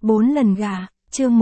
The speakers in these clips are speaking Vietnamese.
4 lần gà, chương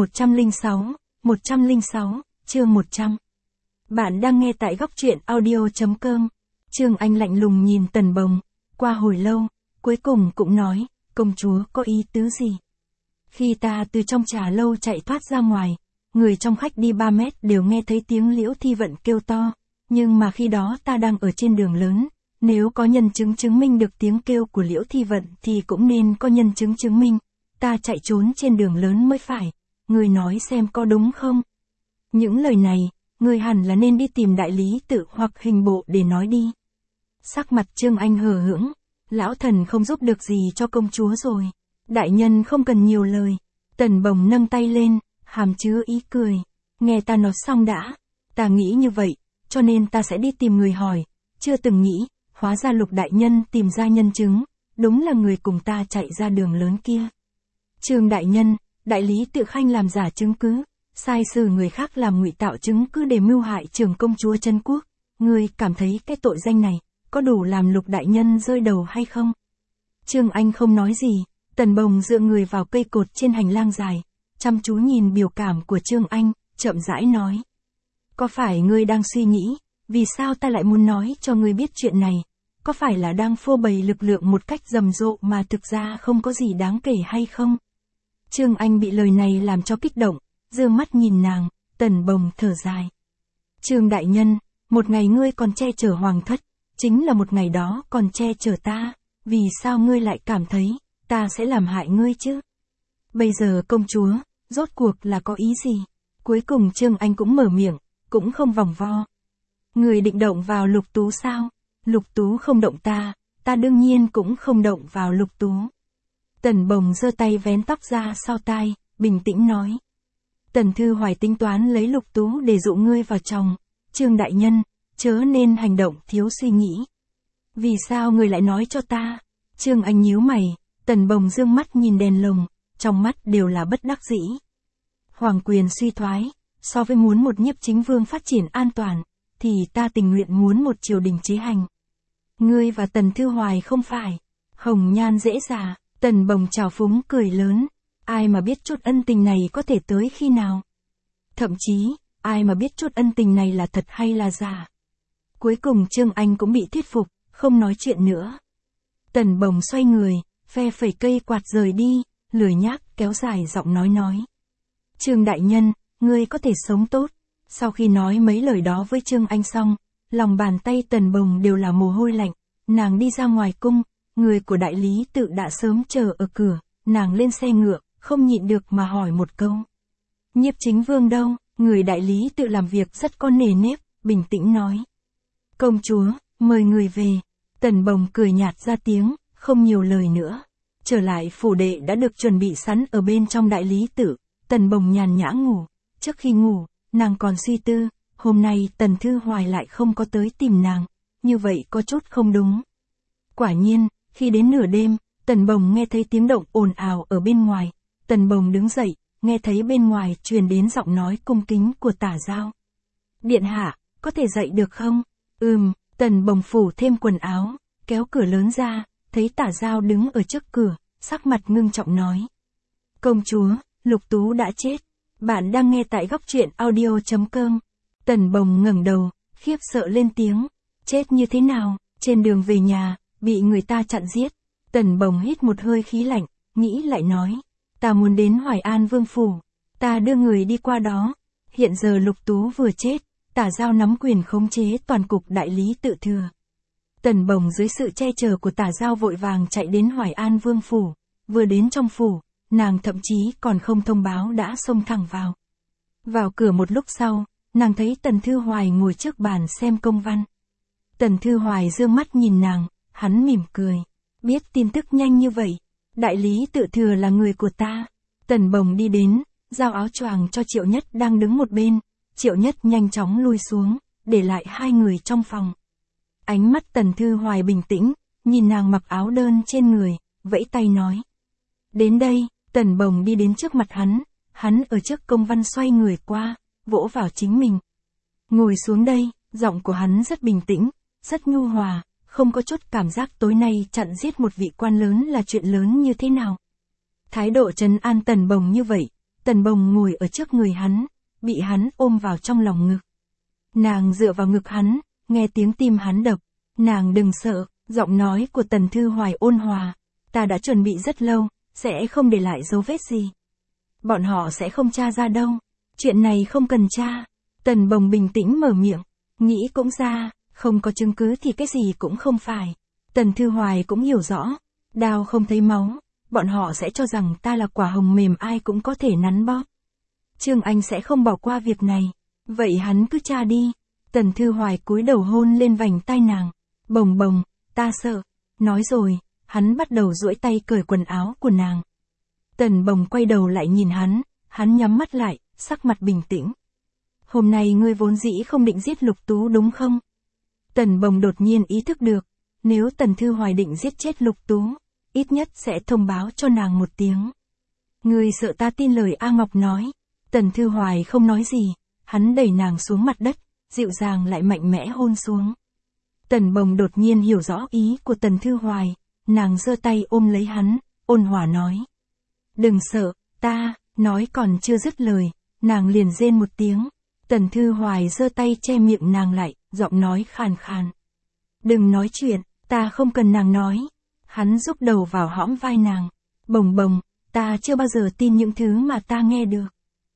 106, chương 100. Bạn đang nghe tại góc truyện audio.com. Trương Anh lạnh lùng nhìn Tần Bồng, qua hồi lâu, cuối cùng cũng nói, công chúa có ý tứ gì? Khi ta từ trong trà lâu chạy thoát ra ngoài, người trong khách đi 3 mét đều nghe thấy tiếng Liễu Thi Vận kêu to, nhưng mà khi đó ta đang ở trên đường lớn, nếu có nhân chứng chứng minh được tiếng kêu của Liễu Thi Vận thì cũng nên có nhân chứng chứng minh, ta chạy trốn trên đường lớn mới phải, người nói xem có đúng không? Những lời này, người hẳn là nên đi tìm đại lý tự hoặc hình bộ để nói đi. Sắc mặt Trương Anh hờ hững, lão thần không giúp được gì cho công chúa rồi. Đại nhân không cần nhiều lời. Tần Bồng nâng tay lên, hàm chứa ý cười. Nghe ta nói xong đã. Ta nghĩ như vậy, cho nên ta sẽ đi tìm người hỏi. Chưa từng nghĩ, hóa ra Lục đại nhân tìm ra nhân chứng. Đúng là người cùng ta chạy ra đường lớn kia. Trương đại nhân, đại lý tự khanh làm giả chứng cứ, sai sử người khác làm ngụy tạo chứng cứ để mưu hại trưởng công chúa Trân Quốc. Ngươi cảm thấy cái tội danh này có đủ làm Lục đại nhân rơi đầu hay không? Trương Anh không nói gì. Tần Bồng dựa người vào cây cột trên hành lang dài, chăm chú nhìn biểu cảm của Trương Anh, chậm rãi nói. Có phải ngươi đang suy nghĩ, vì sao ta lại muốn nói cho ngươi biết chuyện này? Có phải là đang phô bày lực lượng một cách rầm rộ mà thực ra không có gì đáng kể hay không? Trương Anh bị lời này làm cho kích động, giơ mắt nhìn nàng, Tần Bồng thở dài. Trương đại nhân, một ngày ngươi còn che chở hoàng thất, chính là một ngày đó còn che chở ta, vì sao ngươi lại cảm thấy ta sẽ làm hại ngươi chứ? Bây giờ công chúa, rốt cuộc là có ý gì? Cuối cùng Trương Anh cũng mở miệng, cũng không vòng vo. Người định động vào Lục Tú sao? Lục Tú không động ta, ta đương nhiên cũng không động vào Lục Tú. Tần Bồng giơ tay vén tóc ra sau tai, bình tĩnh nói. Tần Thư Hoài tính toán lấy Lục Tú để dụ ngươi vào chồng. Trương đại nhân, chớ nên hành động thiếu suy nghĩ. Vì sao người lại nói cho ta? Trương Anh nhíu mày. Tần Bồng dương mắt nhìn đèn lồng, trong mắt đều là bất đắc dĩ. Hoàng quyền suy thoái, so với muốn một nhiếp chính vương phát triển an toàn, thì ta tình nguyện muốn một triều đình chế hành. Ngươi và Tần Thư Hoài không phải. Hồng nhan dễ già, Tần Bồng trào phúng cười lớn. Ai mà biết chút ân tình này có thể tới khi nào? Thậm chí, ai mà biết chút ân tình này là thật hay là giả? Cuối cùng Trương Anh cũng bị thuyết phục, không nói chuyện nữa. Tần Bồng xoay người, phe phẩy cây quạt rời đi, lười nhác kéo dài giọng nói. Trương đại nhân, ngươi có thể sống tốt. Sau khi nói mấy lời đó với Trương Anh xong, lòng bàn tay Tần Bồng đều là mồ hôi lạnh. Nàng đi ra ngoài cung, người của đại lý tự đã sớm chờ ở cửa, nàng lên xe ngựa, không nhịn được mà hỏi một câu. Nhiếp chính vương đâu? Người đại lý tự làm việc rất có nề nếp, bình tĩnh nói. Công chúa, mời người về. Tần Bồng cười nhạt ra tiếng, không nhiều lời nữa. Trở lại phủ đệ đã được chuẩn bị sẵn ở bên trong đại lý tự, Tần Bồng nhàn nhã ngủ. Trước khi ngủ, nàng còn suy tư, hôm nay Tần Thư Hoài lại không có tới tìm nàng, như vậy có chút không đúng. Quả nhiên, khi đến nửa đêm, Tần Bồng nghe thấy tiếng động ồn ào ở bên ngoài. Tần Bồng đứng dậy, nghe thấy bên ngoài truyền đến giọng nói cung kính của Tả Giao. Điện hạ, có thể dậy được không? Tần Bồng phủ thêm quần áo, kéo cửa lớn ra, thấy Tả Giao đứng ở trước cửa, sắc mặt ngưng trọng nói. Công chúa, Lục Tú đã chết. Bạn đang nghe tại góc truyện audio.com. Tần Bồng ngẩng đầu, khiếp sợ lên tiếng. Chết như thế nào? Trên đường về nhà, bị người ta chặn giết. Tần Bồng hít một hơi khí lạnh, nghĩ lại nói. Ta muốn đến Hoài An Vương phủ. Ta đưa người đi qua đó. Hiện giờ Lục Tú vừa chết, Tả Giao nắm quyền khống chế toàn cục đại lý tự thừa. Tần Bồng dưới sự che chở của Tả Giao vội vàng chạy đến Hoài An Vương phủ. Vừa đến trong phủ, nàng thậm chí còn không thông báo đã xông thẳng vào. Vào cửa một lúc sau, nàng thấy Tần Thư Hoài ngồi trước bàn xem công văn. Tần Thư Hoài dương mắt nhìn nàng, hắn mỉm cười. Biết tin tức nhanh như vậy, đại lý tự thừa là người của ta. Tần Bồng đi đến, giao áo choàng cho Triệu Nhất đang đứng một bên. Triệu Nhất nhanh chóng lui xuống, để lại hai người trong phòng. Ánh mắt Tần Thư Hoài bình tĩnh, nhìn nàng mặc áo đơn trên người, vẫy tay nói. Đến đây, Tần Bồng đi đến trước mặt hắn ở trước công văn xoay người qua, vỗ vào chính mình. Ngồi xuống đây, giọng của hắn rất bình tĩnh, rất nhu hòa, không có chút cảm giác tối nay chặn giết một vị quan lớn là chuyện lớn như thế nào. Thái độ trấn an Tần Bồng như vậy, Tần Bồng ngồi ở trước người hắn, bị hắn ôm vào trong lòng ngực. Nàng dựa vào ngực hắn, nghe tiếng tim hắn đập. Nàng đừng sợ, giọng nói của Tần Thư Hoài ôn hòa. Ta đã chuẩn bị rất lâu, sẽ không để lại dấu vết gì. Bọn họ sẽ không tra ra đâu. Chuyện này không cần tra. Tần Bồng bình tĩnh mở miệng. Nghĩ cũng ra, không có chứng cứ thì cái gì cũng không phải. Tần Thư Hoài cũng hiểu rõ. Đao không thấy máu, bọn họ sẽ cho rằng ta là quả hồng mềm ai cũng có thể nắn bóp. Trương Anh sẽ không bỏ qua việc này. Vậy hắn cứ tra đi. Tần Thư Hoài cúi đầu hôn lên vành tai nàng. Bồng bồng, ta sợ. Nói rồi, hắn bắt đầu duỗi tay cởi quần áo của nàng. Tần Bồng quay đầu lại nhìn hắn nhắm mắt lại, sắc mặt bình tĩnh. Hôm nay ngươi vốn dĩ không định giết Lục Tú đúng không? Tần Bồng đột nhiên ý thức được, nếu Tần Thư Hoài định giết chết Lục Tú, ít nhất sẽ thông báo cho nàng một tiếng. Ngươi sợ ta tin lời A Ngọc nói. Tần Thư Hoài không nói gì, hắn đẩy nàng xuống mặt đất, dịu dàng lại mạnh mẽ hôn xuống. Tần Bồng đột nhiên hiểu rõ ý của Tần Thư Hoài, nàng giơ tay ôm lấy hắn, ôn hòa nói. Đừng sợ, ta, nói còn chưa dứt lời, nàng liền rên một tiếng. Tần Thư Hoài giơ tay che miệng nàng lại, giọng nói khàn khàn. Đừng nói chuyện, ta không cần nàng nói. Hắn rúc đầu vào hõm vai nàng. Bồng bồng, ta chưa bao giờ tin những thứ mà ta nghe được.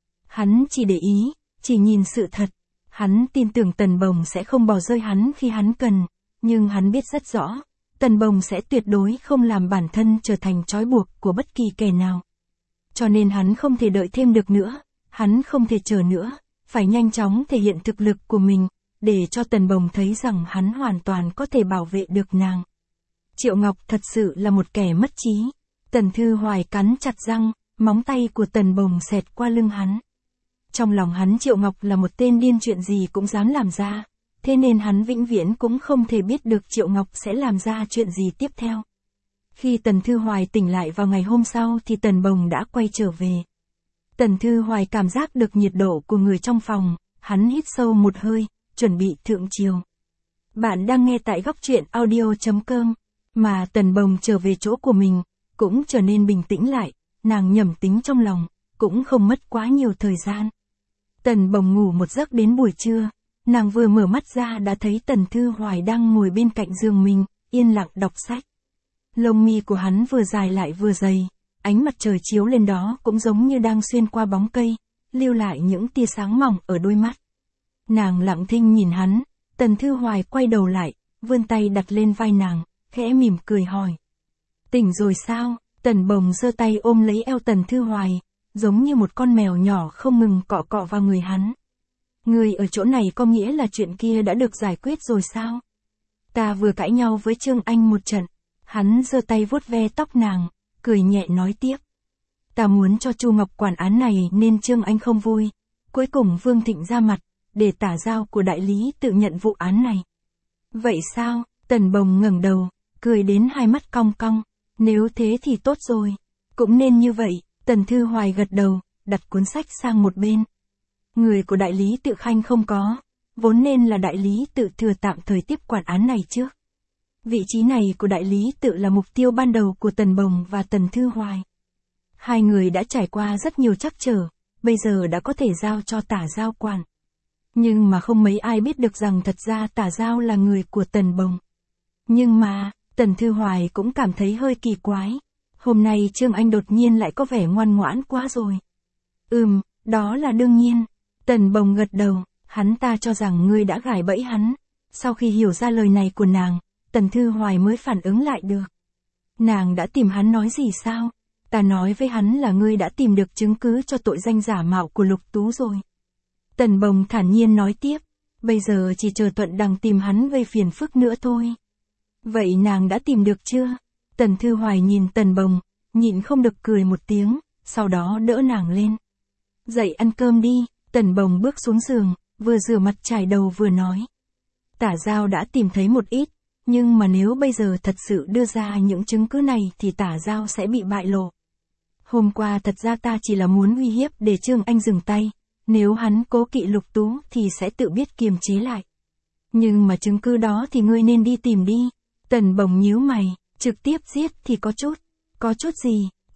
Hắn chỉ để ý, chỉ nhìn sự thật. Hắn tin tưởng Tần Bồng sẽ không bỏ rơi hắn khi hắn cần, nhưng hắn biết rất rõ, Tần Bồng sẽ tuyệt đối không làm bản thân trở thành trói buộc của bất kỳ kẻ nào. Cho nên hắn không thể đợi thêm được nữa, hắn không thể chờ nữa, phải nhanh chóng thể hiện thực lực của mình, để cho Tần Bồng thấy rằng hắn hoàn toàn có thể bảo vệ được nàng. Triệu Ngọc thật sự là một kẻ mất trí. Tần Thư Hoài cắn chặt răng, móng tay của Tần Bồng xẹt qua lưng hắn. Trong lòng hắn Triệu Ngọc là một tên điên, chuyện gì cũng dám làm ra, thế nên hắn vĩnh viễn cũng không thể biết được Triệu Ngọc sẽ làm ra chuyện gì tiếp theo. Khi Tần Thư Hoài tỉnh lại vào ngày hôm sau thì Tần Bồng đã quay trở về. Tần Thư Hoài cảm giác được nhiệt độ của người trong phòng, hắn hít sâu một hơi, chuẩn bị thượng triều. Bạn đang nghe tại góc truyện audio.com, mà Tần Bồng trở về chỗ của mình, cũng trở nên bình tĩnh lại, nàng nhẩm tính trong lòng, cũng không mất quá nhiều thời gian. Tần Bồng ngủ một giấc đến buổi trưa, nàng vừa mở mắt ra đã thấy Tần Thư Hoài đang ngồi bên cạnh giường mình, yên lặng đọc sách. Lông mi của hắn vừa dài lại vừa dày, ánh mặt trời chiếu lên đó cũng giống như đang xuyên qua bóng cây, lưu lại những tia sáng mỏng ở đôi mắt. Nàng lặng thinh nhìn hắn, Tần Thư Hoài quay đầu lại, vươn tay đặt lên vai nàng, khẽ mỉm cười hỏi. Tỉnh rồi sao? Tần Bồng giơ tay ôm lấy eo Tần Thư Hoài, giống như một con mèo nhỏ không ngừng cọ cọ vào người hắn. Người ở chỗ này có nghĩa là chuyện kia đã được giải quyết rồi sao? Ta vừa cãi nhau với Trương Anh một trận. Hắn giơ tay vuốt ve tóc nàng, cười nhẹ nói tiếp. Ta muốn cho Chu Ngọc quản án này nên Trương Anh không vui. Cuối cùng Vương Thịnh ra mặt, để Tả Giao của đại lý tự nhận vụ án này. Vậy sao? Tần Bồng ngẩng đầu, cười đến hai mắt cong cong. Nếu thế thì tốt rồi. Cũng nên như vậy. Tần Thư Hoài gật đầu, đặt cuốn sách sang một bên. Người của đại lý tự khanh không có, vốn nên là đại lý tự thừa tạm thời tiếp quản án này trước. Vị trí này của đại lý tự là mục tiêu ban đầu của Tần Bồng và Tần Thư Hoài. Hai người đã trải qua rất nhiều trắc trở, bây giờ đã có thể giao cho Tả Giao quản. Nhưng mà không mấy ai biết được rằng thật ra Tả Giao là người của Tần Bồng. Nhưng mà, Tần Thư Hoài cũng cảm thấy hơi kỳ quái. Hôm nay Trương Anh đột nhiên lại có vẻ ngoan ngoãn quá rồi. Đó là đương nhiên. Tần Bồng gật đầu, hắn ta cho rằng ngươi đã gài bẫy hắn. Sau khi hiểu ra lời này của nàng, Tần Thư Hoài mới phản ứng lại được. Nàng đã tìm hắn nói gì sao? Ta nói với hắn là ngươi đã tìm được chứng cứ cho tội danh giả mạo của Lục Tú rồi. Tần Bồng thản nhiên nói tiếp, bây giờ chỉ chờ Thuận Đằng tìm hắn gây phiền phức nữa thôi. Vậy nàng đã tìm được chưa? Tần Thư Hoài nhìn Tần Bồng, nhịn không được cười một tiếng, sau đó đỡ nàng lên. Dậy ăn cơm đi. Tần Bồng bước xuống giường, vừa rửa mặt chải đầu vừa nói. Tả Giao đã tìm thấy một ít, nhưng mà nếu bây giờ thật sự đưa ra những chứng cứ này thì Tả Giao sẽ bị bại lộ. Hôm qua thật ra ta chỉ là muốn uy hiếp để Trương Anh dừng tay, nếu hắn cố kỵ Lục Tú thì sẽ tự biết kiềm chế lại. Nhưng mà chứng cứ đó thì ngươi nên đi tìm đi. Tần Bồng nhíu mày, trực tiếp giết thì có chút gì?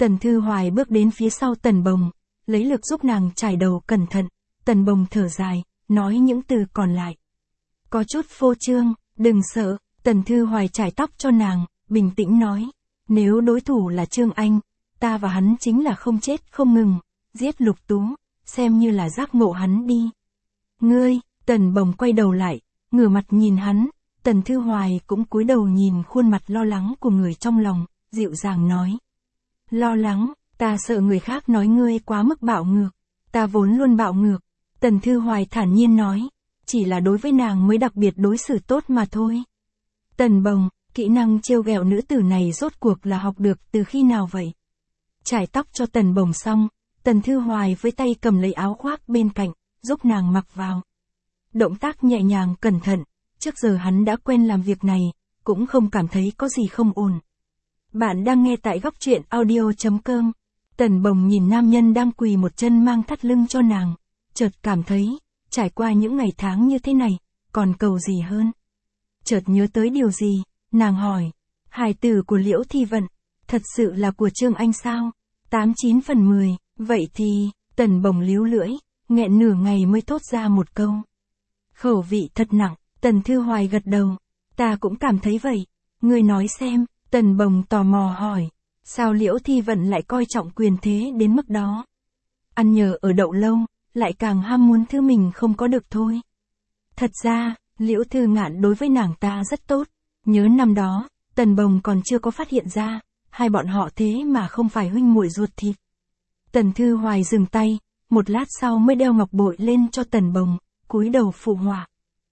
Tần Thư Hoài bước đến phía sau Tần Bồng, lấy lực giúp nàng trải đầu cẩn thận. Tần Bồng thở dài, nói những từ còn lại. Có chút phô trương, đừng sợ. Tần Thư Hoài trải tóc cho nàng, bình tĩnh nói. Nếu đối thủ là Trương Anh, ta và hắn chính là không chết không ngừng, giết Lục Tú, xem như là giác ngộ hắn đi. Ngươi, Tần Bồng quay đầu lại, ngửa mặt nhìn hắn. Tần Thư Hoài cũng cúi đầu nhìn khuôn mặt lo lắng của người trong lòng, dịu dàng nói. Lo lắng, ta sợ người khác nói ngươi quá mức bạo ngược. Ta vốn luôn bạo ngược. Tần Thư Hoài thản nhiên nói. Chỉ là đối với nàng mới đặc biệt đối xử tốt mà thôi. Tần Bồng, kỹ năng trêu ghẹo nữ tử này rốt cuộc là học được từ khi nào vậy? Trải tóc cho Tần Bồng xong, Tần Thư Hoài với tay cầm lấy áo khoác bên cạnh, giúp nàng mặc vào. Động tác nhẹ nhàng cẩn thận, trước giờ hắn đã quen làm việc này, cũng không cảm thấy có gì không ổn. Bạn đang nghe tại góc truyện audio.com. Tần Bồng nhìn nam nhân đang quỳ một chân mang thắt lưng cho nàng, chợt cảm thấy, trải qua những ngày tháng như thế này, còn cầu gì hơn. Chợt nhớ tới điều gì, nàng hỏi, hài tử của Liễu Thi Vận, thật sự là của Trương Anh sao? 89 phần 10, vậy thì, Tần Bồng líu lưỡi, nghẹn nửa ngày mới thốt ra một câu. Khẩu vị thật nặng, Tần Thư Hoài gật đầu, ta cũng cảm thấy vậy, ngươi nói xem. Tần Bồng tò mò hỏi, sao Liễu Thi Vận lại coi trọng quyền thế đến mức đó? Ăn nhờ ở đậu lâu, lại càng ham muốn thứ mình không có được thôi. Thật ra, Liễu Thư Ngạn đối với nàng ta rất tốt, nhớ năm đó, Tần Bồng còn chưa có phát hiện ra, hai bọn họ thế mà không phải huynh muội ruột thịt. Tần Thư Hoài dừng tay, một lát sau mới đeo ngọc bội lên cho Tần Bồng, cúi đầu phụ họa.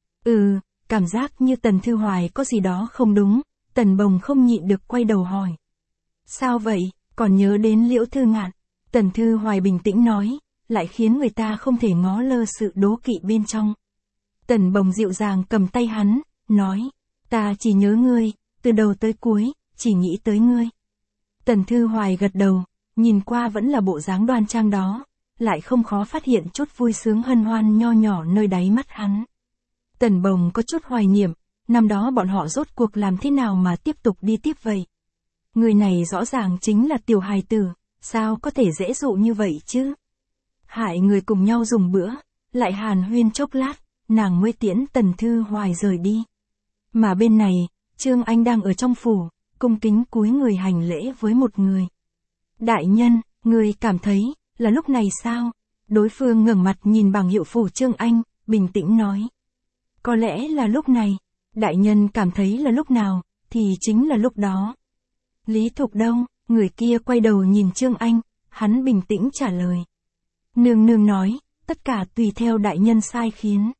Cảm giác như Tần Thư Hoài có gì đó không đúng. Tần Bồng không nhịn được quay đầu hỏi. Sao vậy, còn nhớ đến Liễu Thư Ngạn? Tần Thư Hoài bình tĩnh nói, lại khiến người ta không thể ngó lơ sự đố kỵ bên trong. Tần Bồng dịu dàng cầm tay hắn, nói, ta chỉ nhớ ngươi, từ đầu tới cuối, chỉ nghĩ tới ngươi. Tần Thư Hoài gật đầu, nhìn qua vẫn là bộ dáng đoan trang đó, lại không khó phát hiện chút vui sướng hân hoan nho nhỏ nơi đáy mắt hắn. Tần Bồng có chút hoài niệm. Năm đó bọn họ rốt cuộc làm thế nào mà tiếp tục đi tiếp vậy? Người này rõ ràng chính là tiểu hài tử, sao có thể dễ dụ như vậy chứ? Hại người cùng nhau dùng bữa, lại hàn huyên chốc lát, nàng mới tiễn Tần Thư Hoài rời đi. Mà bên này, Trương Anh đang ở trong phủ, cung kính cúi người hành lễ với một người. Đại nhân, người cảm thấy, là lúc này sao? Đối phương ngẩng mặt nhìn bảng hiệu phủ Trương Anh, bình tĩnh nói. Có lẽ là lúc này. Đại nhân cảm thấy là lúc nào, thì chính là lúc đó. Lý Thục đâu? Người kia quay đầu nhìn Trương Anh, hắn bình tĩnh trả lời. Nương nương nói, tất cả tùy theo đại nhân sai khiến.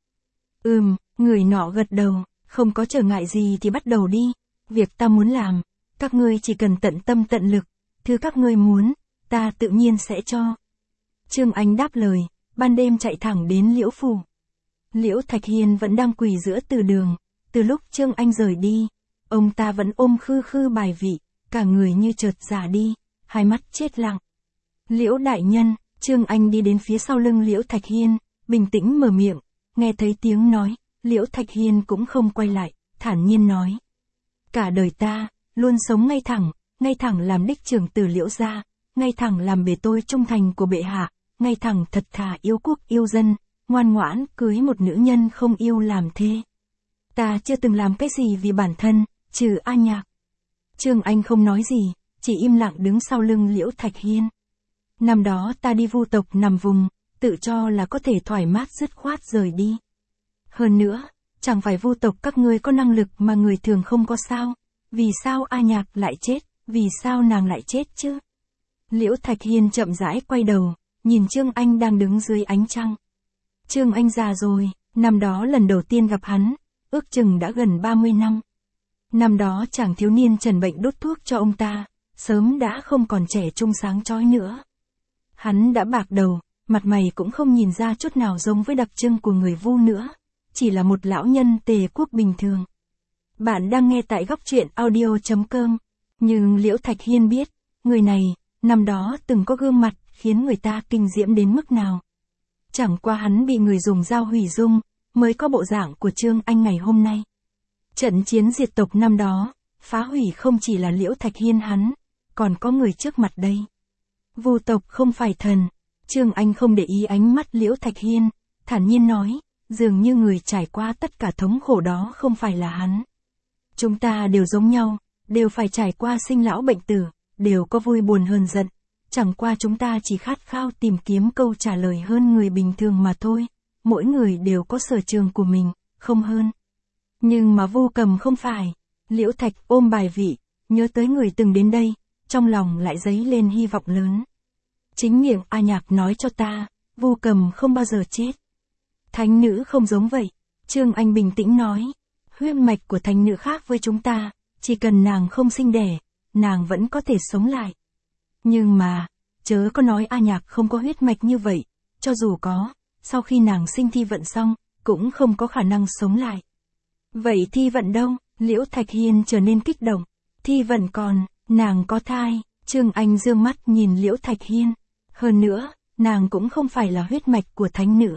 Người nọ gật đầu, không có trở ngại gì thì bắt đầu đi. Việc ta muốn làm, các ngươi chỉ cần tận tâm tận lực, thứ các ngươi muốn, ta tự nhiên sẽ cho. Trương Anh đáp lời, ban đêm chạy thẳng đến Liễu phủ. Liễu Thạch Hiên vẫn đang quỳ giữa từ đường. Từ lúc Trương Anh rời đi, ông ta vẫn ôm khư khư bài vị, cả người như chợt già đi, hai mắt chết lặng. Liễu đại nhân, Trương Anh đi đến phía sau lưng Liễu Thạch Hiên, bình tĩnh mở miệng, nghe thấy tiếng nói, Liễu Thạch Hiên cũng không quay lại, thản nhiên nói. Cả đời ta, luôn sống ngay thẳng làm đích trưởng tử Liễu gia, ngay thẳng làm bề tôi trung thành của bệ hạ, ngay thẳng thật thà yêu quốc yêu dân, ngoan ngoãn cưới một nữ nhân không yêu làm thê. Ta chưa từng làm cái gì vì bản thân, trừ A Nhạc. Trương Anh không nói gì, chỉ im lặng đứng sau lưng Liễu Thạch Hiên. Năm đó ta đi vu tộc nằm vùng, tự cho là có thể thoải mát dứt khoát rời đi. Hơn nữa, chẳng phải vu tộc các ngươi có năng lực mà người thường không có sao? Vì sao A Nhạc lại chết, vì sao nàng lại chết chứ? Liễu Thạch Hiên chậm rãi quay đầu, nhìn Trương Anh đang đứng dưới ánh trăng. Trương Anh già rồi, năm đó lần đầu tiên gặp hắn, ước chừng đã gần 30 năm. Năm đó chàng thiếu niên trần bệnh đốt thuốc cho ông ta, sớm đã không còn trẻ trung sáng chói nữa. Hắn đã bạc đầu, mặt mày cũng không nhìn ra chút nào giống với đặc trưng của người Vu nữa, chỉ là một lão nhân Tề quốc bình thường. Bạn đang nghe tại góc truyện audio.com, nhưng Liễu Thạch Hiên biết, người này, năm đó từng có gương mặt khiến người ta kinh diễm đến mức nào. Chẳng qua hắn bị người dùng dao hủy dung, mới có bộ dạng của Trương Anh ngày hôm nay. Trận chiến diệt tộc năm đó, phá hủy không chỉ là Liễu Thạch Hiên hắn, còn có người trước mặt đây. Vu tộc không phải thần. Trương Anh không để ý ánh mắt Liễu Thạch Hiên, thản nhiên nói, dường như người trải qua tất cả thống khổ đó không phải là hắn. Chúng ta đều giống nhau, đều phải trải qua sinh lão bệnh tử, đều có vui buồn hờn giận. Chẳng qua chúng ta chỉ khát khao tìm kiếm câu trả lời hơn người bình thường mà thôi. Mỗi người đều có sở trường của mình, không hơn. Nhưng mà Vu Cầm không phải. Liễu Thạch ôm bài vị, nhớ tới người từng đến đây, trong lòng lại dấy lên hy vọng lớn. Chính miệng A Nhạc nói cho ta, Vu Cầm không bao giờ chết. Thánh nữ không giống vậy. Trương Anh bình tĩnh nói, huyết mạch của thánh nữ khác với chúng ta, chỉ cần nàng không sinh đẻ, nàng vẫn có thể sống lại. Nhưng mà, chớ có nói A Nhạc không có huyết mạch như vậy, cho dù có, sau khi nàng sinh thi vận xong, cũng không có khả năng sống lại. Vậy thi vận đâu? Liễu Thạch Hiên trở nên kích động. Thi vận còn, nàng có thai. Trương Anh dương mắt nhìn Liễu Thạch Hiên. Hơn nữa, nàng cũng không phải là huyết mạch của thánh nữ.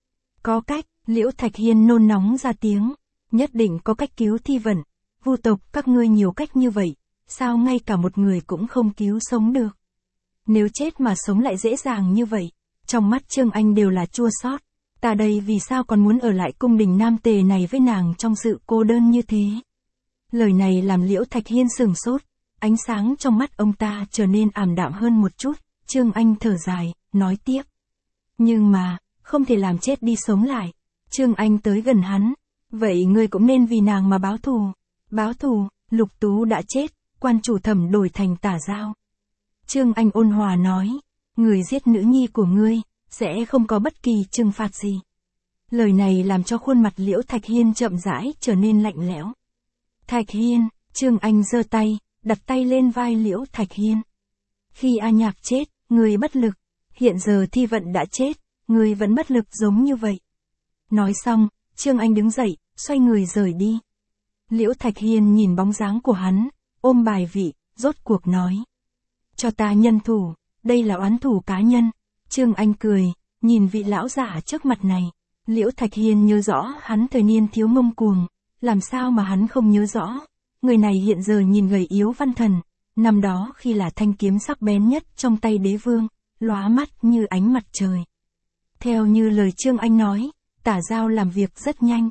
Có cách, Liễu Thạch Hiên nôn nóng ra tiếng. Nhất định có cách cứu thi vận. Vu tộc các ngươi nhiều cách như vậy, sao ngay cả một người cũng không cứu sống được. Nếu chết mà sống lại dễ dàng như vậy, trong mắt Trương Anh đều là chua xót. Ta đây vì sao còn muốn ở lại cung đình Nam Tề này với nàng trong sự cô đơn như thế. Lời này làm Liễu Thạch Hiên sửng sốt, ánh sáng trong mắt ông ta trở nên ảm đạm hơn một chút. Trương Anh thở dài, nói tiếp. Nhưng mà, không thể làm chết đi sống lại. Trương Anh tới gần hắn. Vậy ngươi cũng nên vì nàng mà báo thù. Báo thù, Lục Tú đã chết, quan chủ Thẩm đổi thành Tả Giao. Trương Anh ôn hòa nói, người giết nữ nhi của ngươi, sẽ không có bất kỳ trừng phạt gì. Lời này làm cho khuôn mặt Liễu Thạch Hiên chậm rãi trở nên lạnh lẽo. Thạch Hiên, Trương Anh giơ tay, đặt tay lên vai Liễu Thạch Hiên. Khi A Nhạc chết, ngươi bất lực, hiện giờ thi vận đã chết, ngươi vẫn bất lực giống như vậy. Nói xong, Trương Anh đứng dậy, xoay người rời đi. Liễu Thạch Hiên nhìn bóng dáng của hắn, ôm bài vị, rốt cuộc nói. Cho ta nhân thủ, đây là oán thủ cá nhân. Trương Anh cười, nhìn vị lão giả trước mặt này. Liễu Thạch Hiên nhớ rõ hắn thời niên thiếu ngông cuồng, làm sao mà hắn không nhớ rõ. Người này hiện giờ nhìn gầy yếu văn thần, năm đó khi là thanh kiếm sắc bén nhất trong tay đế vương, lóa mắt như ánh mặt trời. Theo như lời Trương Anh nói, Tả Giao làm việc rất nhanh.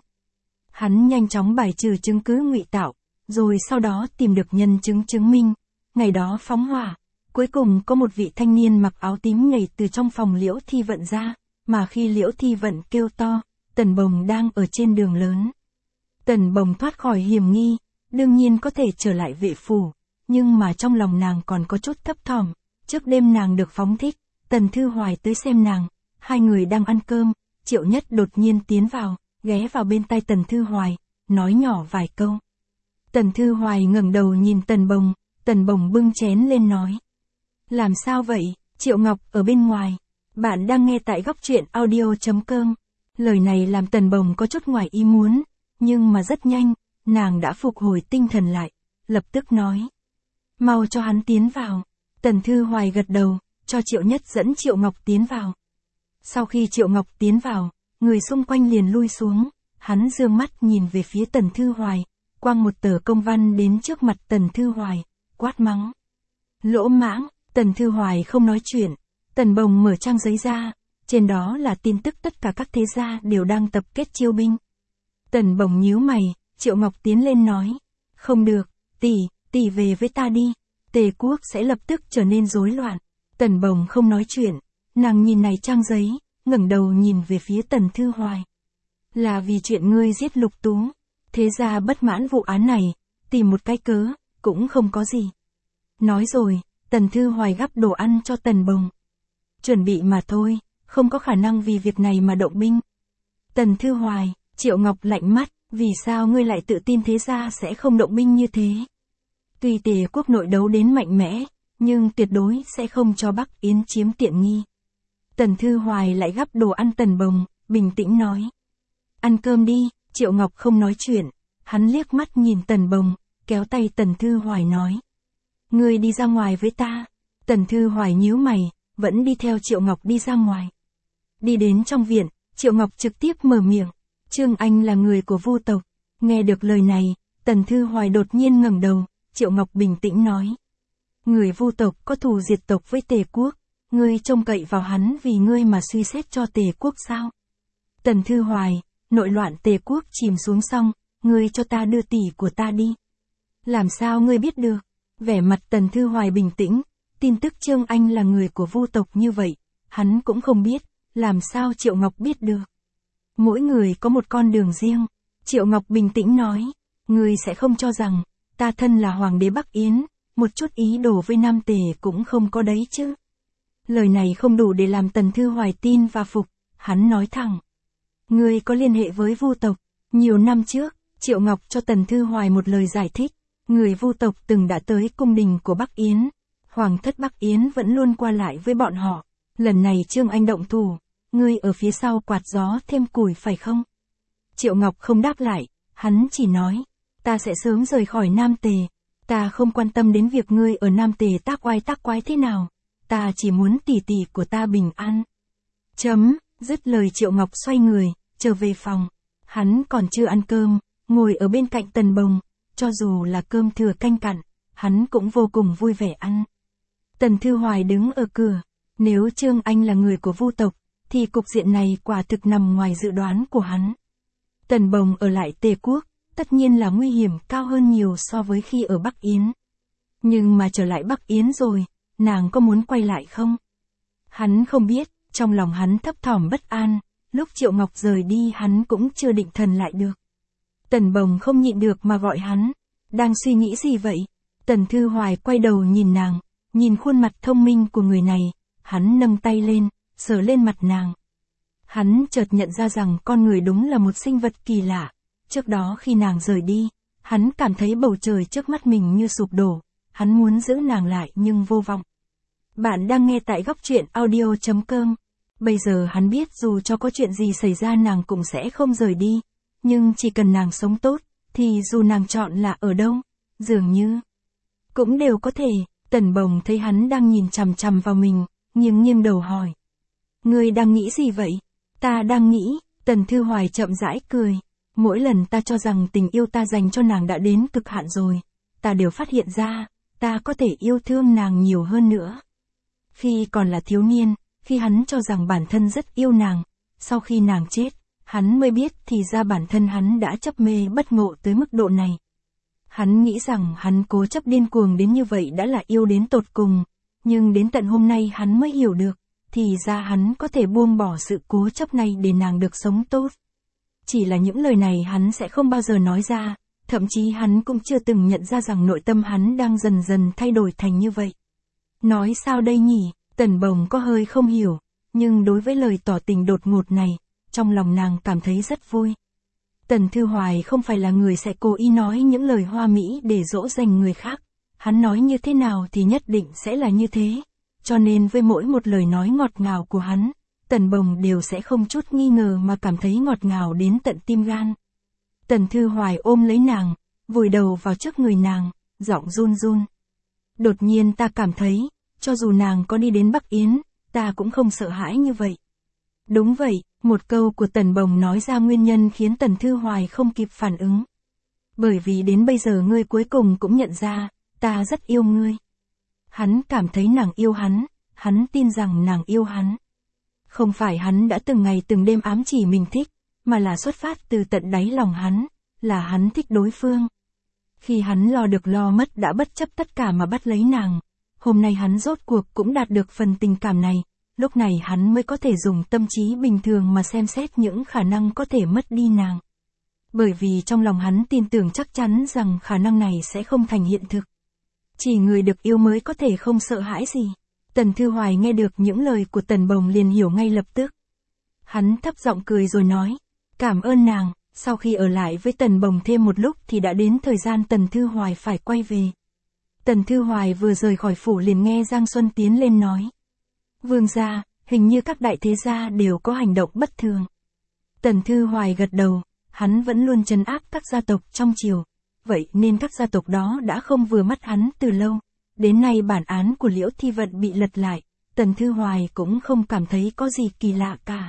Hắn nhanh chóng bài trừ chứng cứ ngụy tạo, rồi sau đó tìm được nhân chứng chứng minh. Ngày đó phóng hỏa, cuối cùng có một vị thanh niên mặc áo tím nhảy từ trong phòng Liễu Thi Vận ra, mà khi Liễu Thi Vận kêu to, Tần Bồng đang ở trên đường lớn. Tần Bồng thoát khỏi hiểm nghi, đương nhiên có thể trở lại vệ phủ, nhưng mà trong lòng nàng còn có chút thấp thỏm. Trước đêm nàng được phóng thích, Tần Thư Hoài tới xem nàng, hai người đang ăn cơm, Triệu Nhất đột nhiên tiến vào, ghé vào bên tai Tần Thư Hoài, nói nhỏ vài câu. Tần Thư Hoài ngẩng đầu nhìn Tần Bồng bưng chén lên nói. Làm sao vậy, Triệu Ngọc ở bên ngoài. Bạn đang nghe tại góc truyện audio.com. Lời này làm Tần Bồng có chút ngoài ý muốn, nhưng mà rất nhanh, nàng đã phục hồi tinh thần lại, lập tức nói. Mau cho hắn tiến vào. Tần Thư Hoài gật đầu, cho Triệu Nhất dẫn Triệu Ngọc tiến vào. Sau khi Triệu Ngọc tiến vào, người xung quanh liền lui xuống, hắn dương mắt nhìn về phía Tần Thư Hoài, quăng một tờ công văn đến trước mặt Tần Thư Hoài, quát mắng. Lỗ mãng. Tần Thư Hoài không nói chuyện, Tần Bồng mở trang giấy ra, trên đó là tin tức tất cả các thế gia đều đang tập kết chiêu binh. Tần Bồng nhíu mày, Triệu Ngọc tiến lên nói, không được, tỷ về với ta đi, Tề quốc sẽ lập tức trở nên rối loạn. Tần Bồng không nói chuyện, nàng nhìn này trang giấy, ngẩng đầu nhìn về phía Tần Thư Hoài. Là vì chuyện ngươi giết Lục Tú, thế gia bất mãn vụ án này, tìm một cái cớ, cũng không có gì. Nói rồi, Tần Thư Hoài gắp đồ ăn cho Tần Bồng. Chuẩn bị mà thôi, không có khả năng vì việc này mà động binh. Tần Thư Hoài, Triệu Ngọc lạnh mắt, vì sao ngươi lại tự tin thế gia sẽ không động binh như thế? Tuy Tề quốc nội đấu đến mạnh mẽ, nhưng tuyệt đối sẽ không cho Bắc Yến chiếm tiện nghi. Tần Thư Hoài lại gắp đồ ăn Tần Bồng, bình tĩnh nói. Ăn cơm đi. Triệu Ngọc không nói chuyện, hắn liếc mắt nhìn Tần Bồng, kéo tay Tần Thư Hoài nói. Ngươi đi ra ngoài với ta. Tần Thư Hoài nhíu mày, vẫn đi theo Triệu Ngọc đi ra ngoài. Đi đến trong viện, Triệu Ngọc trực tiếp mở miệng. Trương Anh là người của Vu tộc. Nghe được lời này, Tần Thư Hoài đột nhiên ngẩng đầu, Triệu Ngọc bình tĩnh nói. Người Vu tộc có thù diệt tộc với Tề quốc, ngươi trông cậy vào hắn vì ngươi mà suy xét cho Tề quốc sao? Tần Thư Hoài, nội loạn Tề quốc chìm xuống xong, ngươi cho ta đưa tỷ của ta đi. Làm sao ngươi biết được? Vẻ mặt Tần Thư Hoài bình tĩnh, tin tức Trương Anh là người của Vu tộc như vậy, hắn cũng không biết, làm sao Triệu Ngọc biết được? Mỗi người có một con đường riêng, Triệu Ngọc bình tĩnh nói, ngươi sẽ không cho rằng, ta thân là hoàng đế Bắc Yến, một chút ý đồ với Nam Tề cũng không có đấy chứ. Lời này không đủ để làm Tần Thư Hoài tin và phục, hắn nói thẳng. Ngươi có liên hệ với Vu tộc, nhiều năm trước, Triệu Ngọc cho Tần Thư Hoài một lời giải thích, người Vu tộc từng đã tới cung đình của Bắc Yến, hoàng thất Bắc Yến vẫn luôn qua lại với bọn họ, lần này Trương Anh động thủ, ngươi ở phía sau quạt gió thêm củi phải không? Triệu Ngọc không đáp lại, hắn chỉ nói, ta sẽ sớm rời khỏi Nam Tề, ta không quan tâm đến việc ngươi ở Nam Tề tác oai tác quái thế nào, ta chỉ muốn tỷ tỷ của ta bình an. Dứt lời Triệu Ngọc xoay người, trở về phòng, hắn còn chưa ăn cơm, ngồi ở bên cạnh Tần Bồng, cho dù là cơm thừa canh cặn, hắn cũng vô cùng vui vẻ ăn. Tần Thư Hoài đứng ở cửa, nếu Trương Anh là người của Vu tộc, thì cục diện này quả thực nằm ngoài dự đoán của hắn. Tần Bồng ở lại Tề quốc, tất nhiên là nguy hiểm cao hơn nhiều so với khi ở Bắc Yến. Nhưng mà trở lại Bắc Yến rồi, nàng có muốn quay lại không? Hắn không biết, trong lòng hắn thấp thỏm bất an, lúc Triệu Ngọc rời đi hắn cũng chưa định thần lại được. Tần Bồng không nhịn được mà gọi hắn, đang suy nghĩ gì vậy? Tần Thư Hoài quay đầu nhìn nàng, nhìn khuôn mặt thông minh của người này, hắn nâng tay lên, sờ lên mặt nàng. Hắn chợt nhận ra rằng con người đúng là một sinh vật kỳ lạ. Trước đó khi nàng rời đi, hắn cảm thấy bầu trời trước mắt mình như sụp đổ, hắn muốn giữ nàng lại nhưng vô vọng. Bạn đang nghe tại góc truyện audio.com. Bây giờ hắn biết dù cho có chuyện gì xảy ra nàng cũng sẽ không rời đi, nhưng chỉ cần nàng sống tốt, thì dù nàng chọn là ở đâu, dường như cũng đều có thể. Tần Bồng thấy hắn đang nhìn chằm chằm vào mình, nghiêng đầu hỏi. Ngươi đang nghĩ gì vậy? Ta đang nghĩ, Tần Thư Hoài chậm rãi cười. Mỗi lần ta cho rằng tình yêu ta dành cho nàng đã đến cực hạn rồi, ta đều phát hiện ra, ta có thể yêu thương nàng nhiều hơn nữa. Khi còn là thiếu niên, khi hắn cho rằng bản thân rất yêu nàng, sau khi nàng chết, hắn mới biết thì ra bản thân hắn đã chấp mê bất ngộ tới mức độ này. Hắn nghĩ rằng hắn cố chấp điên cuồng đến như vậy đã là yêu đến tột cùng, nhưng đến tận hôm nay hắn mới hiểu được, thì ra hắn có thể buông bỏ sự cố chấp này để nàng được sống tốt. Chỉ là những lời này hắn sẽ không bao giờ nói ra, thậm chí hắn cũng chưa từng nhận ra rằng nội tâm hắn đang dần dần thay đổi thành như vậy. Nói sao đây nhỉ? Tần Bồng có hơi không hiểu, nhưng đối với lời tỏ tình đột ngột này, trong lòng nàng cảm thấy rất vui. Tần Thư Hoài không phải là người sẽ cố ý nói những lời hoa mỹ để dỗ dành người khác, hắn nói như thế nào thì nhất định sẽ là như thế, cho nên với mỗi một lời nói ngọt ngào của hắn, Tần Bồng đều sẽ không chút nghi ngờ mà cảm thấy ngọt ngào đến tận tim gan. Tần Thư Hoài ôm lấy nàng, vùi đầu vào trước người nàng, giọng run run. Đột nhiên ta cảm thấy, cho dù nàng có đi đến Bắc Yến, ta cũng không sợ hãi như vậy. Đúng vậy, một câu của Tần Bồng nói ra nguyên nhân khiến Tần Thư Hoài không kịp phản ứng. Bởi vì đến bây giờ ngươi cuối cùng cũng nhận ra, ta rất yêu ngươi. Hắn cảm thấy nàng yêu hắn tin rằng nàng yêu hắn. Không phải hắn đã từng ngày từng đêm ám chỉ mình thích, mà là xuất phát từ tận đáy lòng hắn, là hắn thích đối phương. Khi hắn lo được lo mất đã bất chấp tất cả mà bắt lấy nàng, hôm nay hắn rốt cuộc cũng đạt được phần tình cảm này, lúc này hắn mới có thể dùng tâm trí bình thường mà xem xét những khả năng có thể mất đi nàng. Bởi vì trong lòng hắn tin tưởng chắc chắn rằng khả năng này sẽ không thành hiện thực. Chỉ người được yêu mới có thể không sợ hãi gì. Tần Thư Hoài nghe được những lời của Tần Bồng liền hiểu ngay lập tức. Hắn thấp giọng cười rồi nói, cảm ơn nàng. Sau khi ở lại với Tần Bồng thêm một lúc thì đã đến thời gian Tần Thư Hoài phải quay về. Tần Thư Hoài vừa rời khỏi phủ liền nghe Giang Xuân tiến lên nói. Vương gia, hình như các đại thế gia đều có hành động bất thường. Tần Thư Hoài gật đầu, hắn vẫn luôn trấn áp các gia tộc trong triều, vậy nên các gia tộc đó đã không vừa mắt hắn từ lâu. Đến nay bản án của Liễu Thi Vận bị lật lại, Tần Thư Hoài cũng không cảm thấy có gì kỳ lạ cả.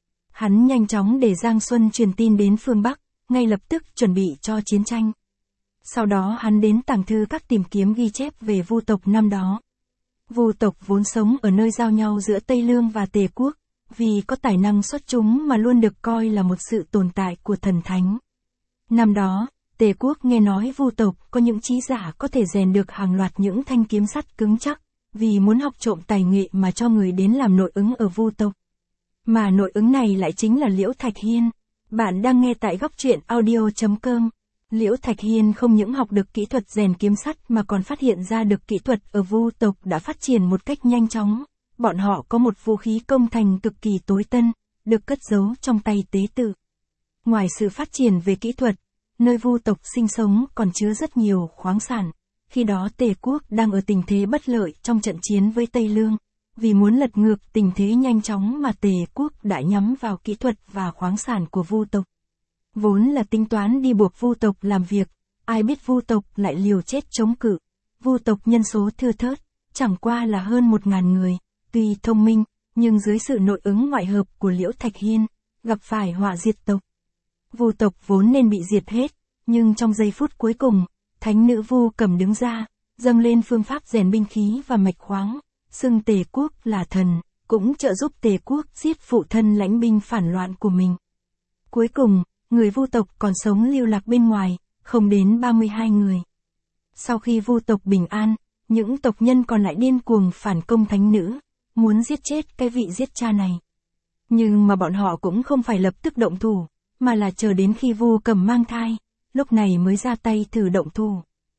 Hắn nhanh chóng để Giang Xuân truyền tin đến phương Bắc, ngay lập tức chuẩn bị cho chiến tranh. Sau đó hắn đến tàng thư các tìm kiếm ghi chép về Vu tộc năm đó. Vu tộc vốn sống ở nơi giao nhau giữa Tây Lương và Tề quốc, vì có tài năng xuất chúng mà luôn được coi là một sự tồn tại của thần thánh. Năm đó, Tề quốc nghe nói Vu tộc có những trí giả có thể rèn được hàng loạt những thanh kiếm sắt cứng chắc, vì muốn học trộm tài nghệ mà cho người đến làm nội ứng ở Vu tộc. Mà nội ứng này lại chính là Liễu Thạch Hiên. Bạn đang nghe tại góc truyện audio.com. Liễu Thạch Hiên không những học được kỹ thuật rèn kiếm sắt mà còn phát hiện ra được kỹ thuật ở Vu tộc đã phát triển một cách nhanh chóng. Bọn họ có một vũ khí công thành cực kỳ tối tân, được cất giấu trong tay tế tự. Ngoài sự phát triển về kỹ thuật, nơi Vu tộc sinh sống còn chứa rất nhiều khoáng sản. Khi đó Tề quốc đang ở tình thế bất lợi trong trận chiến với Tây Lương. Vì muốn lật ngược tình thế nhanh chóng mà Tề quốc đã nhắm vào kỹ thuật và khoáng sản của Vu tộc. Vốn là tính toán đi buộc Vu tộc làm việc, ai biết Vu tộc lại liều chết chống cự. Vu tộc nhân số thưa thớt, chẳng qua là hơn 1.000 người, tuy thông minh, nhưng dưới sự nội ứng ngoại hợp của Liễu Thạch Hiên, gặp phải họa diệt tộc. Vu tộc vốn nên bị diệt hết, nhưng trong giây phút cuối cùng, thánh nữ Vu Cầm đứng ra, dâng lên phương pháp rèn binh khí và mạch khoáng, xưng Tề quốc là thần, cũng trợ giúp Tề quốc giết phụ thân lãnh binh phản loạn của mình. Cuối cùng, người Vu tộc còn sống lưu lạc bên ngoài, không đến 32 người. Sau khi Vu tộc bình an, những tộc nhân còn lại điên cuồng phản công thánh nữ, muốn giết chết cái vị giết cha này. Nhưng mà bọn họ cũng không phải lập tức động thủ, mà là chờ đến khi Vu Cầm mang thai, lúc này mới ra tay thử động thủ.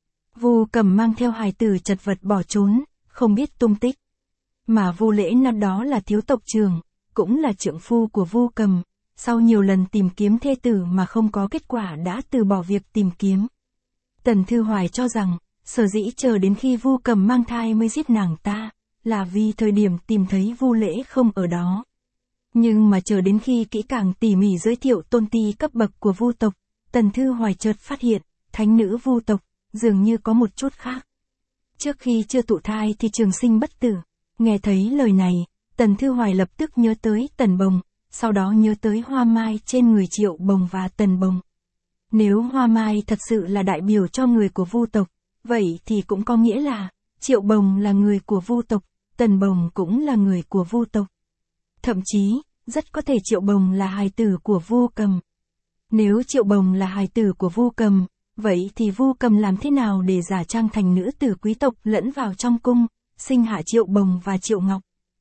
Vu Cầm mang theo hài tử chật vật bỏ trốn, không biết tung tích. Mà Vu Lễ năm đó là thiếu tộc trưởng, cũng là trượng phu của Vu Cầm, sau nhiều lần tìm kiếm thê tử mà không có kết quả đã từ bỏ việc tìm kiếm. Tần Thư Hoài cho rằng, sở dĩ chờ đến khi Vu Cầm mang thai mới giết nàng ta, là vì thời điểm tìm thấy Vu Lễ không ở đó. Nhưng mà chờ đến khi kỹ càng tỉ mỉ giới thiệu tôn ti cấp bậc của Vu tộc, Tần Thư Hoài chợt phát hiện, thánh nữ Vu tộc, dường như có một chút khác. Trước khi chưa thụ thai thì trường sinh bất tử. Nghe thấy lời này, Tần Thư Hoài lập tức nhớ tới Tần Bồng, sau đó nhớ tới hoa mai trên người Triệu Bồng và Tần Bồng. Nếu hoa mai thật sự là đại biểu cho người của Vu tộc, vậy thì cũng có nghĩa là, Triệu Bồng là người của Vu tộc, Tần Bồng cũng là người của Vu tộc. Thậm chí, rất có thể Triệu Bồng là hài tử của Vu Cầm. Nếu Triệu Bồng là hài tử của Vu Cầm, vậy thì Vu Cầm làm thế nào để giả trang thành nữ tử quý tộc lẫn vào trong cung, sinh hạ Triệu Bồng và Triệu Ngọc?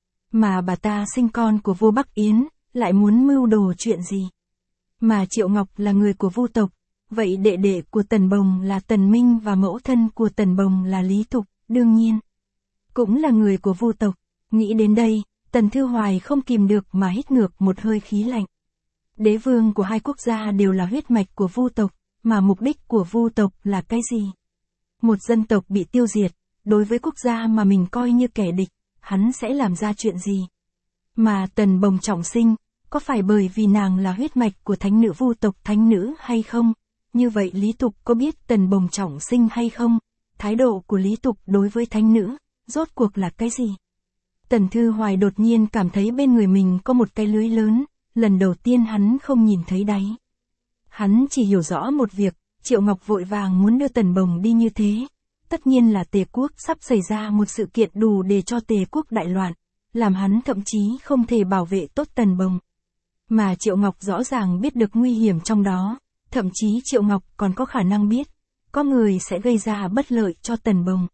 Mà bà ta sinh con của vua Bắc Yến, lại muốn mưu đồ chuyện gì? Mà Triệu Ngọc là người của Vu tộc, vậy đệ đệ của Tần Bồng là Tần Minh và mẫu thân của Tần Bồng là Lý Thục, đương nhiên cũng là người của Vu tộc. Nghĩ đến đây, Tần Thư Hoài không kìm được mà hít ngược một hơi khí lạnh. Đế vương của hai quốc gia đều là huyết mạch của Vu tộc, mà mục đích của Vu tộc là cái gì? Một dân tộc bị tiêu diệt, đối với quốc gia mà mình coi như kẻ địch, hắn sẽ làm ra chuyện gì? Mà Tần Bồng trọng sinh, có phải bởi vì nàng là huyết mạch của thánh nữ Vu tộc thánh nữ hay không? Như vậy Lý Tục có biết Tần Bồng trọng sinh hay không? Thái độ của Lý Tục đối với thánh nữ, rốt cuộc là cái gì? Tần Thư Hoài đột nhiên cảm thấy bên người mình có một cái lưới lớn, lần đầu tiên hắn không nhìn thấy đáy. Hắn chỉ hiểu rõ một việc, Triệu Ngọc vội vàng muốn đưa Tần Bồng đi như thế. Tất nhiên là Tề quốc sắp xảy ra một sự kiện đủ để cho Tề quốc đại loạn, làm hắn thậm chí không thể bảo vệ tốt Tần Bồng. Mà Triệu Ngọc rõ ràng biết được nguy hiểm trong đó, thậm chí Triệu Ngọc còn có khả năng biết, có người sẽ gây ra bất lợi cho Tần Bồng.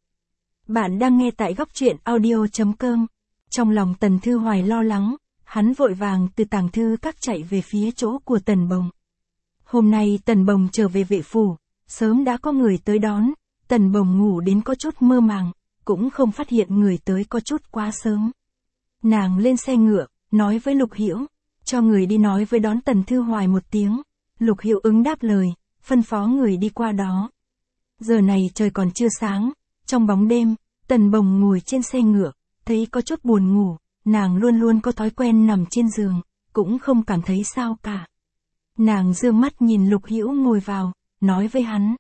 Bạn đang nghe tại góc truyện audio.com. Trong lòng Tần Thư Hoài lo lắng, hắn vội vàng từ tàng thư các chạy về phía chỗ của Tần Bồng. Hôm nay Tần Bồng trở về vệ phủ, sớm đã có người tới đón, Tần Bồng ngủ đến có chút mơ màng, cũng không phát hiện người tới có chút quá sớm. Nàng lên xe ngựa, nói với Lục Hiểu, cho người đi nói với đón Tần Thư Hoài một tiếng. Lục Hiểu ứng đáp lời, phân phó người đi qua đó. Giờ này trời còn chưa sáng, trong bóng đêm, Tần Bồng ngồi trên xe ngựa, thấy có chút buồn ngủ, nàng luôn luôn có thói quen nằm trên giường, cũng không cảm thấy sao cả. Nàng dương mắt nhìn Lục Hiểu ngồi vào, nói với hắn.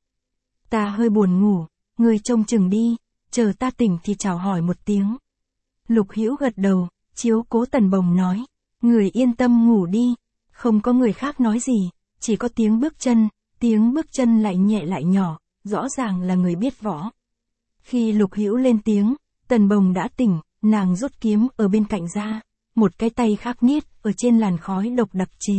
Ta hơi buồn ngủ, ngươi trông chừng đi, chờ ta tỉnh thì chào hỏi một tiếng. Lục Hiểu gật đầu, chiếu cố Tần Bồng nói, người yên tâm ngủ đi, không có người khác nói gì, chỉ có tiếng bước chân lại nhẹ lại nhỏ, rõ ràng là người biết võ. Khi Lục Hữu lên tiếng, Tần Bồng đã tỉnh, nàng rút kiếm ở bên cạnh ra, một cái tay khác niết ở trên làn khói độc đặc chế.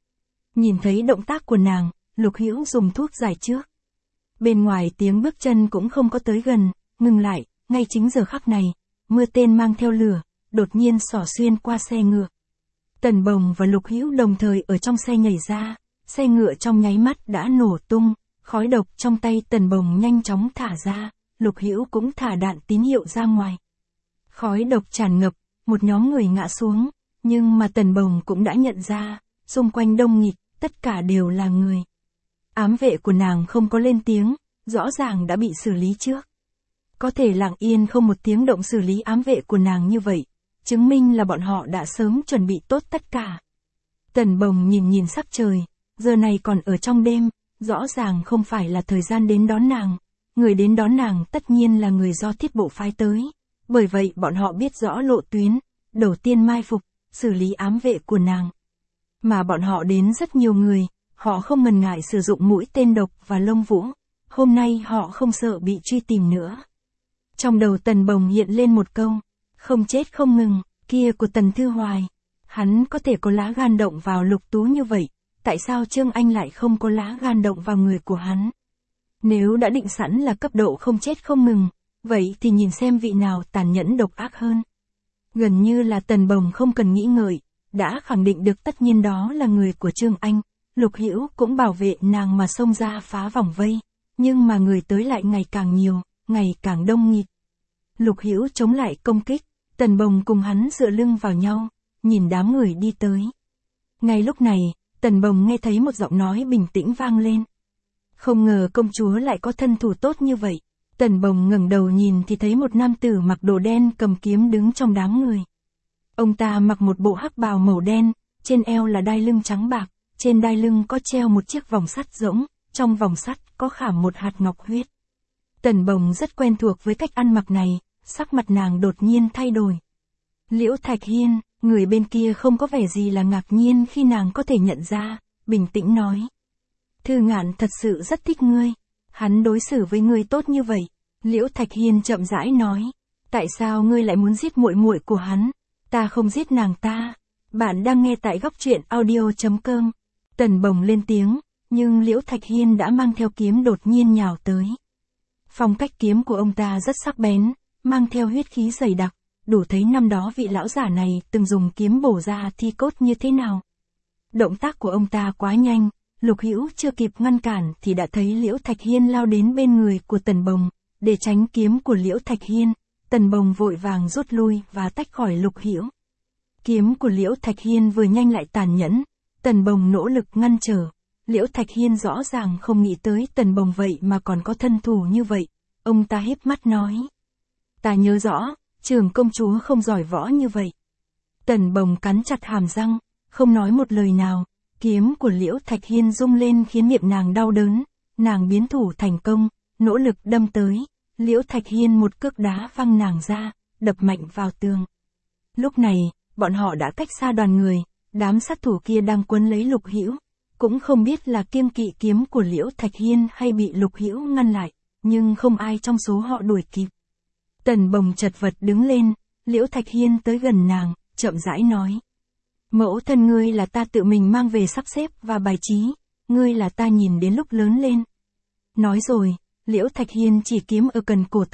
Nhìn thấy động tác của nàng, Lục Hữu dùng thuốc giải trước. Bên ngoài tiếng bước chân cũng không có tới gần, ngừng lại, ngay chính giờ khắc này, mưa tên mang theo lửa, đột nhiên xỏ xuyên qua xe ngựa. Tần Bồng và Lục Hữu đồng thời ở trong xe nhảy ra, xe ngựa trong nháy mắt đã nổ tung, khói độc trong tay Tần Bồng nhanh chóng thả ra, Lục Hữu cũng thả đạn tín hiệu ra ngoài. Khói độc tràn ngập, một nhóm người ngã xuống, nhưng mà Tần Bồng cũng đã nhận ra, xung quanh đông nghịt, tất cả đều là người. Ám vệ của nàng không có lên tiếng, rõ ràng đã bị xử lý trước. Có thể lặng yên không một tiếng động xử lý ám vệ của nàng như vậy, chứng minh là bọn họ đã sớm chuẩn bị tốt tất cả. Tần Bồng nhìn sắc trời, giờ này còn ở trong đêm, rõ ràng không phải là thời gian đến đón nàng. Người đến đón nàng tất nhiên là người do Thiết Bộ phái tới. Bởi vậy bọn họ biết rõ lộ tuyến, đầu tiên mai phục, xử lý ám vệ của nàng. Mà bọn họ đến rất nhiều người, họ không ngần ngại sử dụng mũi tên độc và lông vũ. Hôm nay họ không sợ bị truy tìm nữa. Trong đầu Tần Bồng hiện lên một câu, không chết không ngừng, kia của Tần Thư Hoài. Hắn có thể có lá gan động vào Lục Tú như vậy, tại sao Trương Anh lại không có lá gan động vào người của hắn? Nếu đã định sẵn là cấp độ không chết không ngừng, vậy thì nhìn xem vị nào tàn nhẫn độc ác hơn. Gần như là Tần Bồng không cần nghĩ ngợi, đã khẳng định được tất nhiên đó là người của Trương Anh. Lục Hữu cũng bảo vệ nàng mà xông ra phá vòng vây, nhưng mà người tới lại ngày càng nhiều, ngày càng đông nghịt. Lục Hữu chống lại công kích, Tần Bồng cùng hắn dựa lưng vào nhau, nhìn đám người đi tới. Ngay lúc này, Tần Bồng nghe thấy một giọng nói bình tĩnh vang lên. Không ngờ công chúa lại có thân thủ tốt như vậy. Tần Bồng ngẩng đầu nhìn thì thấy một nam tử mặc đồ đen cầm kiếm đứng trong đám người. Ông ta mặc một bộ hắc bào màu đen, trên eo là đai lưng trắng bạc, trên đai lưng có treo một chiếc vòng sắt rỗng, trong vòng sắt có khảm một hạt ngọc huyết. Tần Bồng rất quen thuộc với cách ăn mặc này, sắc mặt nàng đột nhiên thay đổi. Liễu Thạch Hiên, người bên kia không có vẻ gì là ngạc nhiên khi nàng có thể nhận ra, bình tĩnh nói. Thư Ngạn thật sự rất thích ngươi, hắn đối xử với ngươi tốt như vậy. Liễu Thạch Hiên chậm rãi nói, tại sao ngươi lại muốn giết muội muội của hắn? Ta không giết nàng ta. Bạn đang nghe tại góc truyện audio.com. Tần Bồng lên tiếng, nhưng Liễu Thạch Hiên đã mang theo kiếm đột nhiên nhào tới. Phong cách kiếm của ông ta rất sắc bén, mang theo huyết khí dày đặc, đủ thấy năm đó vị lão giả này từng dùng kiếm bổ ra thi cốt như thế nào. Động tác của ông ta quá nhanh, Lục Hữu chưa kịp ngăn cản thì đã thấy Liễu Thạch Hiên lao đến bên người của Tần Bồng, để tránh kiếm của Liễu Thạch Hiên, Tần Bồng vội vàng rút lui và tách khỏi Lục Hữu. Kiếm của Liễu Thạch Hiên vừa nhanh lại tàn nhẫn, Tần Bồng nỗ lực ngăn trở. Liễu Thạch Hiên rõ ràng không nghĩ tới Tần Bồng vậy mà còn có thân thủ như vậy. Ông ta híp mắt nói. Ta nhớ rõ, Trường công chúa không giỏi võ như vậy. Tần Bồng cắn chặt hàm răng, không nói một lời nào. Kiếm của Liễu Thạch Hiên rung lên khiến miệng nàng đau đớn. Nàng biến thủ thành công, nỗ lực đâm tới. Liễu Thạch Hiên một cước đá văng nàng ra, đập mạnh vào tường. Lúc này, bọn họ đã cách xa đoàn người, đám sát thủ kia đang quấn lấy Lục Hữu, cũng không biết là kiêng kỵ kiếm của Liễu Thạch Hiên hay bị Lục Hữu ngăn lại, nhưng không ai trong số họ đuổi kịp. Tần Bồng chật vật đứng lên, Liễu Thạch Hiên tới gần nàng, chậm rãi nói. Mẫu thân ngươi là ta tự mình mang về sắp xếp và bài trí, ngươi là ta nhìn đến lúc lớn lên. Nói rồi, Liễu Thạch Hiên chỉ kiếm ở cần cổ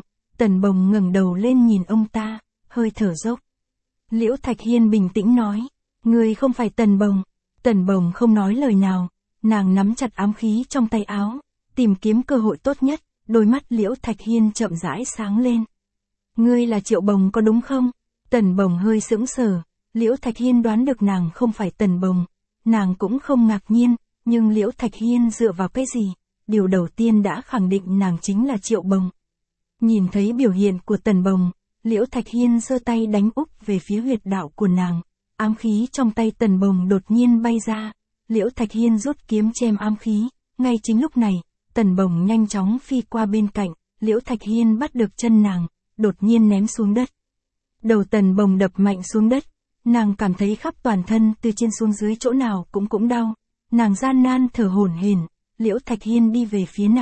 Tần Bồng ngẩng đầu lên nhìn ông ta, hơi thở dốc. Liễu Thạch Hiên bình tĩnh nói, ngươi không phải Tần Bồng. Tần Bồng không nói lời nào, nàng nắm chặt ám khí trong tay áo, tìm kiếm cơ hội tốt nhất, đôi mắt Liễu Thạch Hiên chậm rãi sáng lên. Ngươi là Triệu Bồng có đúng không? Tần Bồng hơi sững sờ, Liễu Thạch Hiên đoán được nàng không phải Tần Bồng, nàng cũng không ngạc nhiên, nhưng Liễu Thạch Hiên dựa vào cái gì? Điều đầu tiên đã khẳng định nàng chính là Triệu Bồng. Nhìn thấy biểu hiện của Tần Bồng, Liễu Thạch Hiên giơ tay đánh úp về phía huyệt đạo của nàng. Ám khí trong tay Tần Bồng đột nhiên bay ra, Liễu Thạch Hiên rút kiếm chém ám khí, ngay chính lúc này, Tần Bồng nhanh chóng phi qua bên cạnh, Liễu Thạch Hiên bắt được chân nàng, đột nhiên ném xuống đất. Đầu Tần Bồng đập mạnh xuống đất, nàng cảm thấy khắp toàn thân từ trên xuống dưới chỗ nào cũng đau, nàng gian nan thở hổn hển, Liễu Thạch Hiên đi về phía nàng,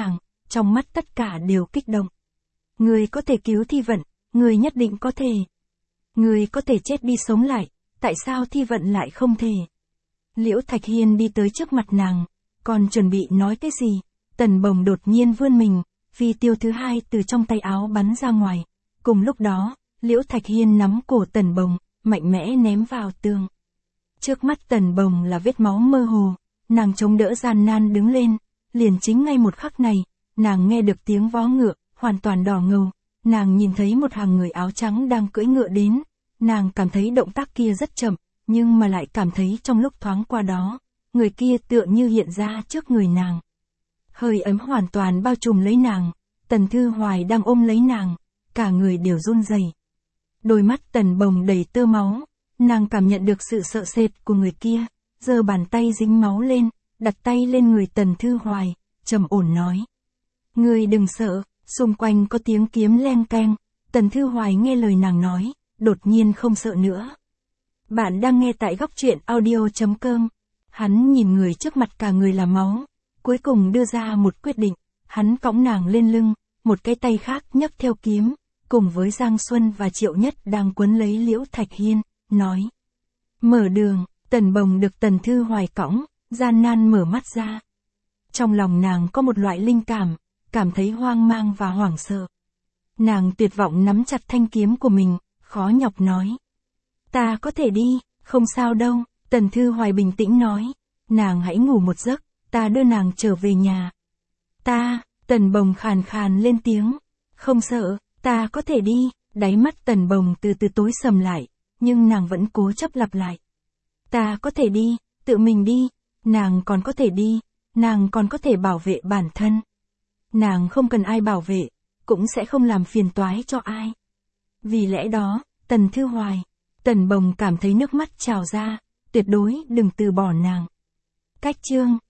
trong mắt tất cả đều kích động. Người có thể cứu Thi Vận, người nhất định có thể. Người có thể chết đi sống lại, tại sao Thi Vận lại không thể? Liễu Thạch Hiên đi tới trước mặt nàng, còn chuẩn bị nói cái gì, Tần Bồng đột nhiên vươn mình, phi tiêu thứ hai từ trong tay áo bắn ra ngoài. Cùng lúc đó, Liễu Thạch Hiên nắm cổ Tần Bồng, mạnh mẽ ném vào tường. Trước mắt Tần Bồng là vết máu mơ hồ, nàng chống đỡ gian nan đứng lên, liền chính ngay một khắc này, nàng nghe được tiếng vó ngựa, hoàn toàn đỏ ngầu, nàng nhìn thấy một hàng người áo trắng đang cưỡi ngựa đến, nàng cảm thấy động tác kia rất chậm, nhưng mà lại cảm thấy trong lúc thoáng qua đó, người kia tựa như hiện ra trước người nàng. Hơi ấm hoàn toàn bao trùm lấy nàng, Tần Thư Hoài đang ôm lấy nàng, cả người đều run rẩy. Đôi mắt Tần Bồng đầy tơ máu, nàng cảm nhận được sự sợ sệt của người kia, giơ bàn tay dính máu lên, đặt tay lên người Tần Thư Hoài, trầm ổn nói. Ngươi đừng sợ, xung quanh có tiếng kiếm leng keng, Tần Thư Hoài nghe lời nàng nói, đột nhiên không sợ nữa. Bạn đang nghe tại góc truyện audio.com. Hắn nhìn người trước mặt cả người là máu, cuối cùng đưa ra một quyết định, hắn cõng nàng lên lưng, một cái tay khác nhấc theo kiếm, cùng với Giang Xuân và Triệu Nhất đang quấn lấy Liễu Thạch Hiên, nói. Mở đường, Tần Bồng được Tần Thư Hoài cõng, gian nan mở mắt ra. Trong lòng nàng có một loại linh cảm, cảm thấy hoang mang và hoảng sợ. Nàng tuyệt vọng nắm chặt thanh kiếm của mình, khó nhọc nói. Ta có thể đi, không sao đâu, Tần Thư Hoài bình tĩnh nói. Nàng hãy ngủ một giấc, ta đưa nàng trở về nhà. Tần Bồng khàn khàn lên tiếng. Không sợ, ta có thể đi, đáy mắt Tần Bồng từ từ tối sầm lại, nhưng nàng vẫn cố chấp lặp lại. Ta có thể đi, tự mình đi, nàng còn có thể đi, nàng còn có thể bảo vệ bản thân. Nàng không cần ai bảo vệ, cũng sẽ không làm phiền toái cho ai. Vì lẽ đó, Tần Thư Hoài, Tần Bồng cảm thấy nước mắt trào ra, tuyệt đối đừng từ bỏ nàng. Cách chương